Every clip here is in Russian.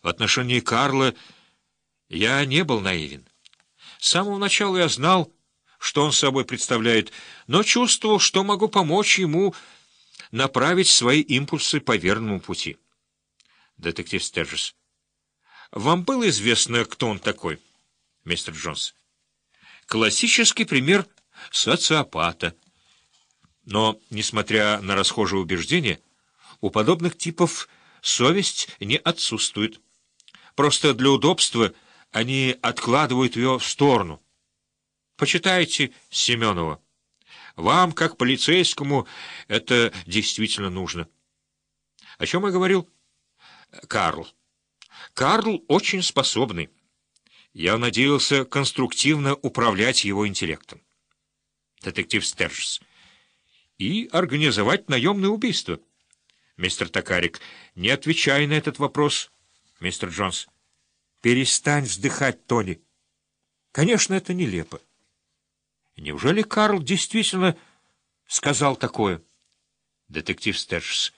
В отношении Карла я не был наивен. С самого начала я знал, что он собой представляет, но чувствовал, что могу помочь ему направить свои импульсы по верному пути. Детектив Стерджес. Вам было известно, кто он такой, мистер Джонс? Классический пример социопата. Но, несмотря на расхожие убеждения, у подобных типов совесть не отсутствует. Просто для удобства они откладывают ее в сторону. Почитайте Семенова. Вам, как полицейскому, это действительно нужно. О чем я говорил? Карл. Карл очень способный. Я надеялся конструктивно управлять его интеллектом. Детектив Стерджес. И организовать наемное убийство. Мистер Токарик, не отвечай на этот вопрос. Мистер Джонс. Перестань вздыхать, Тони. Конечно, это нелепо. Неужели Карл действительно сказал такое? Детектив Стерджес.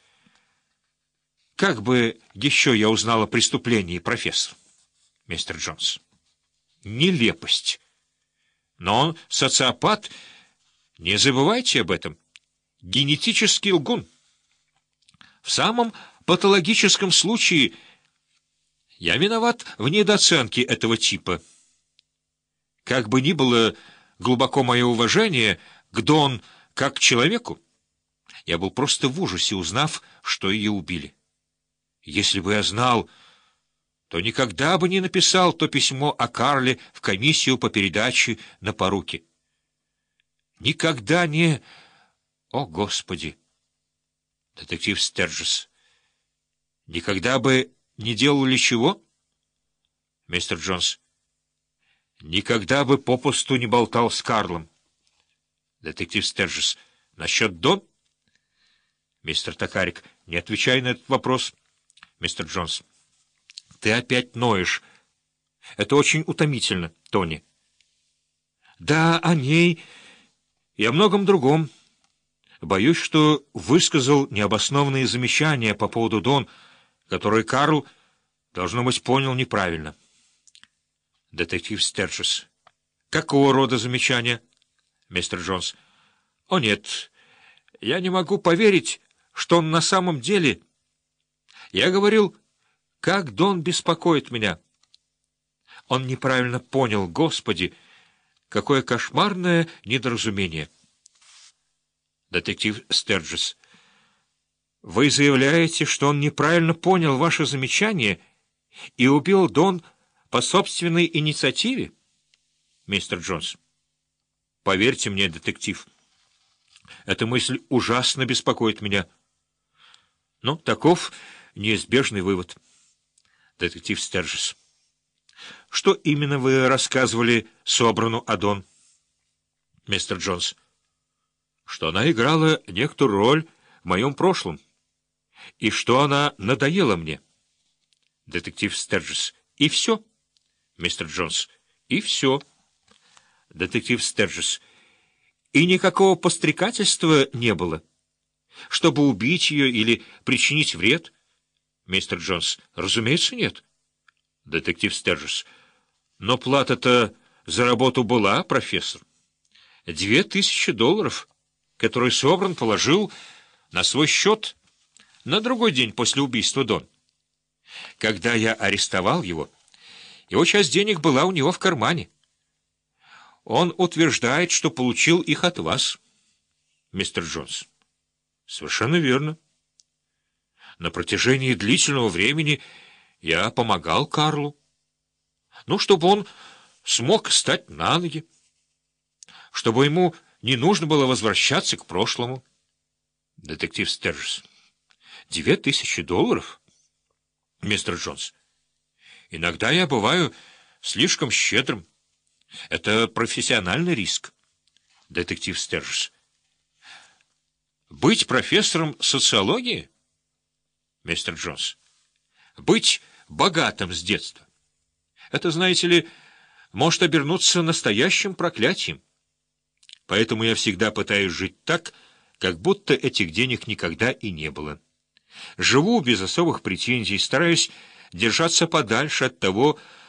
Как бы еще я узнал о преступлении, профессор? Мистер Джонс. Нелепость. Но он социопат. Не забывайте об этом. Генетический лгун. В самом патологическом случае я виноват в недооценке этого типа. Как бы ни было глубоко мое уважение к Дон как к человеку, я был просто в ужасе, узнав, что ее убили. Если бы я знал, то никогда бы не написал то письмо о Карле в комиссию по передаче на поруки. Никогда не... О, Господи! Детектив Стерджес. Никогда бы не делали чего? Мистер Джонс. Никогда бы попусту не болтал с Карлом. Детектив Стерджес. Насчет Дон? Мистер Токарик. Не отвечай на этот вопрос. Мистер Джонс. Ты опять ноешь. Это очень утомительно, Тони. Да, о ней и о многом другом. Боюсь, что высказал необоснованные замечания по поводу Дон, которые Карл, должно быть, понял неправильно. Детектив Стерджес. Какого рода замечания? Мистер Джонс. О, нет, я не могу поверить, что он на самом деле... Я говорил, как Дон беспокоит меня. Он неправильно понял, Господи, какое кошмарное недоразумение. Детектив Стерджес. Вы заявляете, что он неправильно понял ваше замечание и убил Дон по собственной инициативе? Мистер Джонс. Поверьте мне, детектив, эта мысль ужасно беспокоит меня. Но таков неизбежный вывод. Детектив Стерджес. Что именно вы рассказывали Собрану о Дон? Мистер Джонс. Что она играла некоторую роль в моем прошлом, и что она надоела мне. Детектив Стерджес. И все. Мистер Джонс. И все. Детектив Стерджес. И никакого подстрекательства не было, чтобы убить ее или причинить вред? Мистер Джонс. Разумеется, нет. Детектив Стерджес. Но плата-то за работу была, профессор. $2000, которые Собран положил на свой счет на другой день после убийства Дон. Когда я арестовал его, его часть денег была у него в кармане. Он утверждает, что получил их от вас, мистер Джонс. Совершенно верно. На протяжении длительного времени я помогал Карлу. Ну, чтобы он смог встать на ноги, чтобы ему не нужно было возвращаться к прошлому. Детектив Стерджес. $2000? Мистер Джонс. Иногда я бываю слишком щедрым. Это профессиональный риск. Детектив Стерджес. Быть профессором социологии? Мистер Джонс. Быть богатым с детства. Это, знаете ли, может обернуться настоящим проклятием. Поэтому я всегда пытаюсь жить так, как будто этих денег никогда и не было. Живу без особых претензий, стараюсь держаться подальше от того,